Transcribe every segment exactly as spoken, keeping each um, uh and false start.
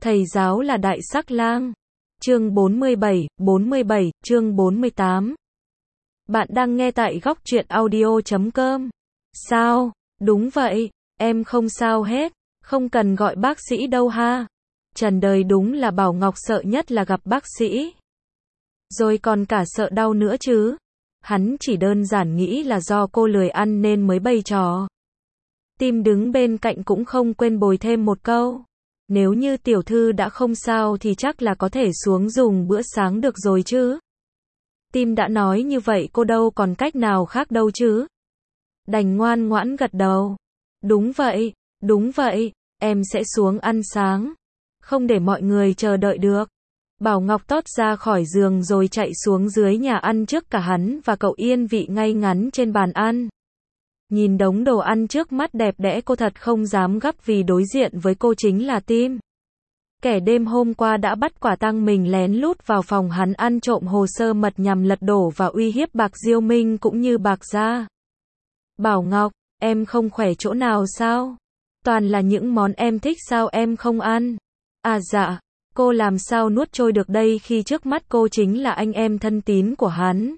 Thầy giáo là đại sắc lang. Chương bốn mươi bảy, bốn mươi bảy, chương bốn mươi tám. Bạn đang nghe tại góc truyện audio chấm com. Sao? Đúng vậy, em không sao hết, không cần gọi bác sĩ đâu ha. Trần đời đúng là Bảo Ngọc sợ nhất là gặp bác sĩ. Rồi còn cả sợ đau nữa chứ. Hắn chỉ đơn giản nghĩ là do cô lười ăn nên mới bày trò. Tim đứng bên cạnh cũng không quên bồi thêm một câu. Nếu như tiểu thư đã không sao thì chắc là có thể xuống dùng bữa sáng được rồi chứ. Tim đã nói như vậy cô đâu còn cách nào khác đâu chứ. Đành ngoan ngoãn gật đầu. Đúng vậy, đúng vậy, em sẽ xuống ăn sáng. Không để mọi người chờ đợi được. Bảo Ngọc tót ra khỏi giường rồi chạy xuống dưới nhà ăn trước cả hắn và cậu yên vị ngay ngắn trên bàn ăn. Nhìn đống đồ ăn trước mắt đẹp đẽ cô thật không dám gắp vì đối diện với cô chính là Tim. Kẻ đêm hôm qua đã bắt quả tang mình lén lút vào phòng hắn ăn trộm hồ sơ mật nhằm lật đổ và uy hiếp Bạc Diêu Minh cũng như Bạc gia. Bảo Ngọc, em không khỏe chỗ nào sao? Toàn là những món em thích sao em không ăn? À dạ, cô làm sao nuốt trôi được đây khi trước mắt cô chính là anh em thân tín của hắn.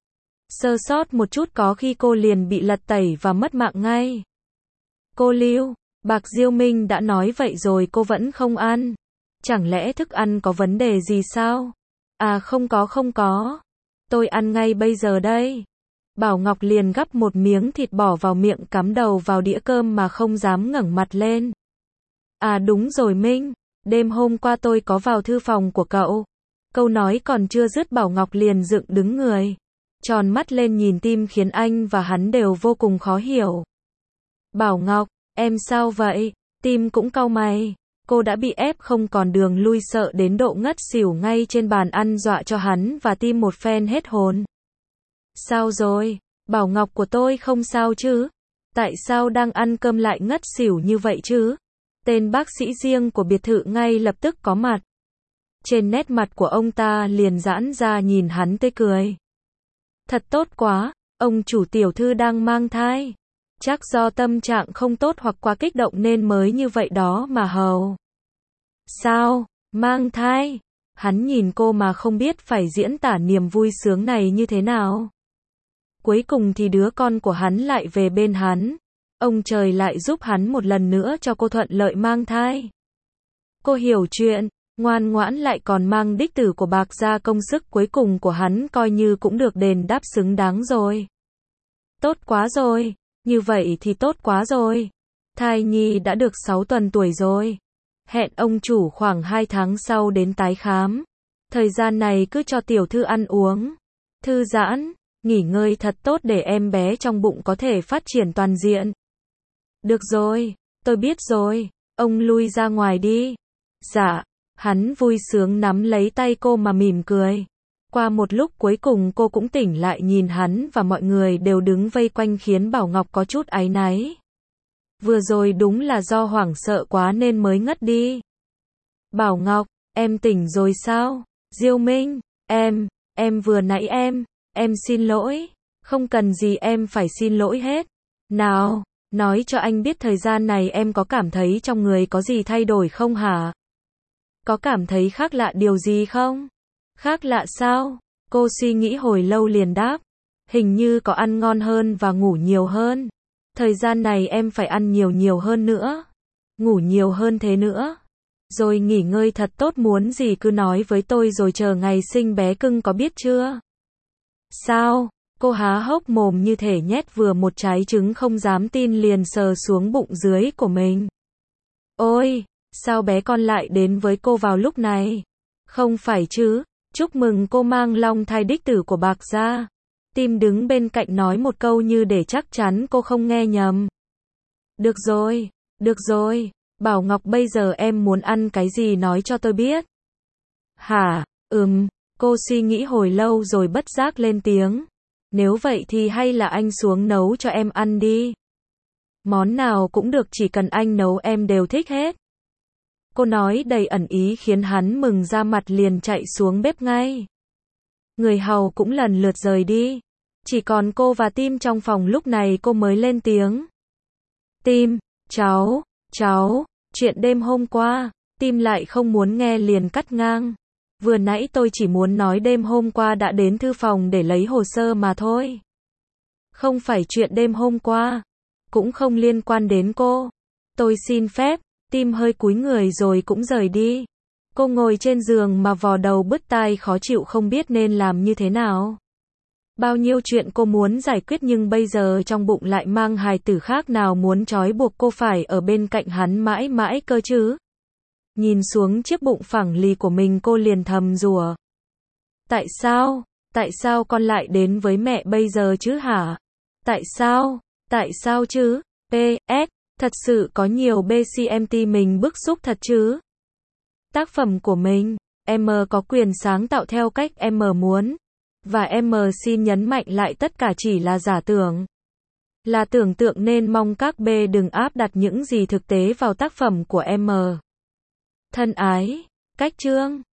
Sơ sót một chút có khi cô liền bị lật tẩy và mất mạng ngay. Cô Lưu, Bạc Diêu Minh đã nói vậy rồi cô vẫn không ăn. Chẳng lẽ thức ăn có vấn đề gì sao? À không có không có. Tôi ăn ngay bây giờ đây. Bảo Ngọc liền gắp một miếng thịt bỏ vào miệng cắm đầu vào đĩa cơm mà không dám ngẩng mặt lên. À đúng rồi Minh, đêm hôm qua tôi có vào thư phòng của cậu. Câu nói còn chưa dứt Bảo Ngọc liền dựng đứng người. Tròn mắt lên nhìn Tim khiến anh và hắn đều vô cùng khó hiểu. Bảo Ngọc, em sao vậy? Tim cũng cau mày. Cô đã bị ép không còn đường lui sợ đến độ ngất xỉu ngay trên bàn ăn dọa cho hắn và Tim một phen hết hồn. Sao rồi? Bảo Ngọc của tôi không sao chứ? Tại sao đang ăn cơm lại ngất xỉu như vậy chứ? Tên bác sĩ riêng của biệt thự ngay lập tức có mặt. Trên nét mặt của ông ta liền giãn ra nhìn hắn tươi cười. Thật tốt quá, ông chủ tiểu thư đang mang thai. Chắc do tâm trạng không tốt hoặc quá kích động nên mới như vậy đó mà hầu. Sao, mang thai? Hắn nhìn cô mà không biết phải diễn tả niềm vui sướng này như thế nào. Cuối cùng thì đứa con của hắn lại về bên hắn. Ông trời lại giúp hắn một lần nữa cho cô thuận lợi mang thai. Cô hiểu chuyện, ngoan ngoãn lại còn mang đích tử của Bạc gia, công sức cuối cùng của hắn coi như cũng được đền đáp xứng đáng rồi. Tốt quá rồi, như vậy thì tốt quá rồi. Thai nhi đã được sáu tuần tuổi rồi. Hẹn ông chủ khoảng hai tháng sau đến tái khám. Thời gian này cứ cho tiểu thư ăn uống, thư giãn, nghỉ ngơi thật tốt để em bé trong bụng có thể phát triển toàn diện. Được rồi, tôi biết rồi, ông lui ra ngoài đi. Dạ, hắn vui sướng nắm lấy tay cô mà mỉm cười. Qua một lúc cuối cùng cô cũng tỉnh lại nhìn hắn và mọi người đều đứng vây quanh khiến Bảo Ngọc có chút áy náy. Vừa rồi đúng là do hoảng sợ quá nên mới ngất đi. Bảo Ngọc, em tỉnh rồi sao? Diêu Minh, em, em vừa nãy em, em xin lỗi. Không cần gì em phải xin lỗi hết. Nào, nói cho anh biết thời gian này em có cảm thấy trong người có gì thay đổi không hả? Có cảm thấy khác lạ điều gì không? Khác lạ sao? Cô suy nghĩ hồi lâu liền đáp. Hình như có ăn ngon hơn và ngủ nhiều hơn. Thời gian này em phải ăn nhiều nhiều hơn nữa. Ngủ nhiều hơn thế nữa. Rồi nghỉ ngơi thật tốt, muốn gì cứ nói với tôi rồi chờ ngày sinh bé cưng có biết chưa? Sao? Cô há hốc mồm như thể nhét vừa một trái trứng không dám tin liền sờ xuống bụng dưới của mình. Ôi, sao bé con lại đến với cô vào lúc này? Không phải chứ, chúc mừng cô mang long thai đích tử của Bạc gia. Tim đứng bên cạnh nói một câu như để chắc chắn cô không nghe nhầm. Được rồi, được rồi, Bảo Ngọc bây giờ em muốn ăn cái gì nói cho tôi biết. Hả, ừm, cô suy nghĩ hồi lâu rồi bất giác lên tiếng. Nếu vậy thì hay là anh xuống nấu cho em ăn đi. Món nào cũng được, chỉ cần anh nấu em đều thích hết. Cô nói đầy ẩn ý khiến hắn mừng ra mặt liền chạy xuống bếp ngay. Người hầu cũng lần lượt rời đi. Chỉ còn cô và Tim trong phòng, lúc này cô mới lên tiếng. Tim, cháu, cháu, chuyện đêm hôm qua, Tim lại không muốn nghe liền cắt ngang. Vừa nãy tôi chỉ muốn nói đêm hôm qua đã đến thư phòng để lấy hồ sơ mà thôi. Không phải chuyện đêm hôm qua. Cũng không liên quan đến cô. Tôi xin phép. Tim hơi cúi người rồi cũng rời đi. Cô ngồi trên giường mà vò đầu bứt tai khó chịu không biết nên làm như thế nào. Bao nhiêu chuyện cô muốn giải quyết nhưng bây giờ trong bụng lại mang hài tử khác nào muốn trói buộc cô phải ở bên cạnh hắn mãi mãi cơ chứ. Nhìn xuống chiếc bụng phẳng lì của mình cô liền thầm rủa. Tại sao? Tại sao con lại đến với mẹ bây giờ chứ hả? Tại sao? Tại sao chứ? pê ét. Thật sự có nhiều bê xê em tê mình bức xúc thật chứ? Tác phẩm của mình, em có quyền sáng tạo theo cách em muốn. Và em xin nhấn mạnh lại tất cả chỉ là giả tưởng. Là tưởng tượng nên mong các B đừng áp đặt những gì thực tế vào tác phẩm của em. Thân ái, cách chương.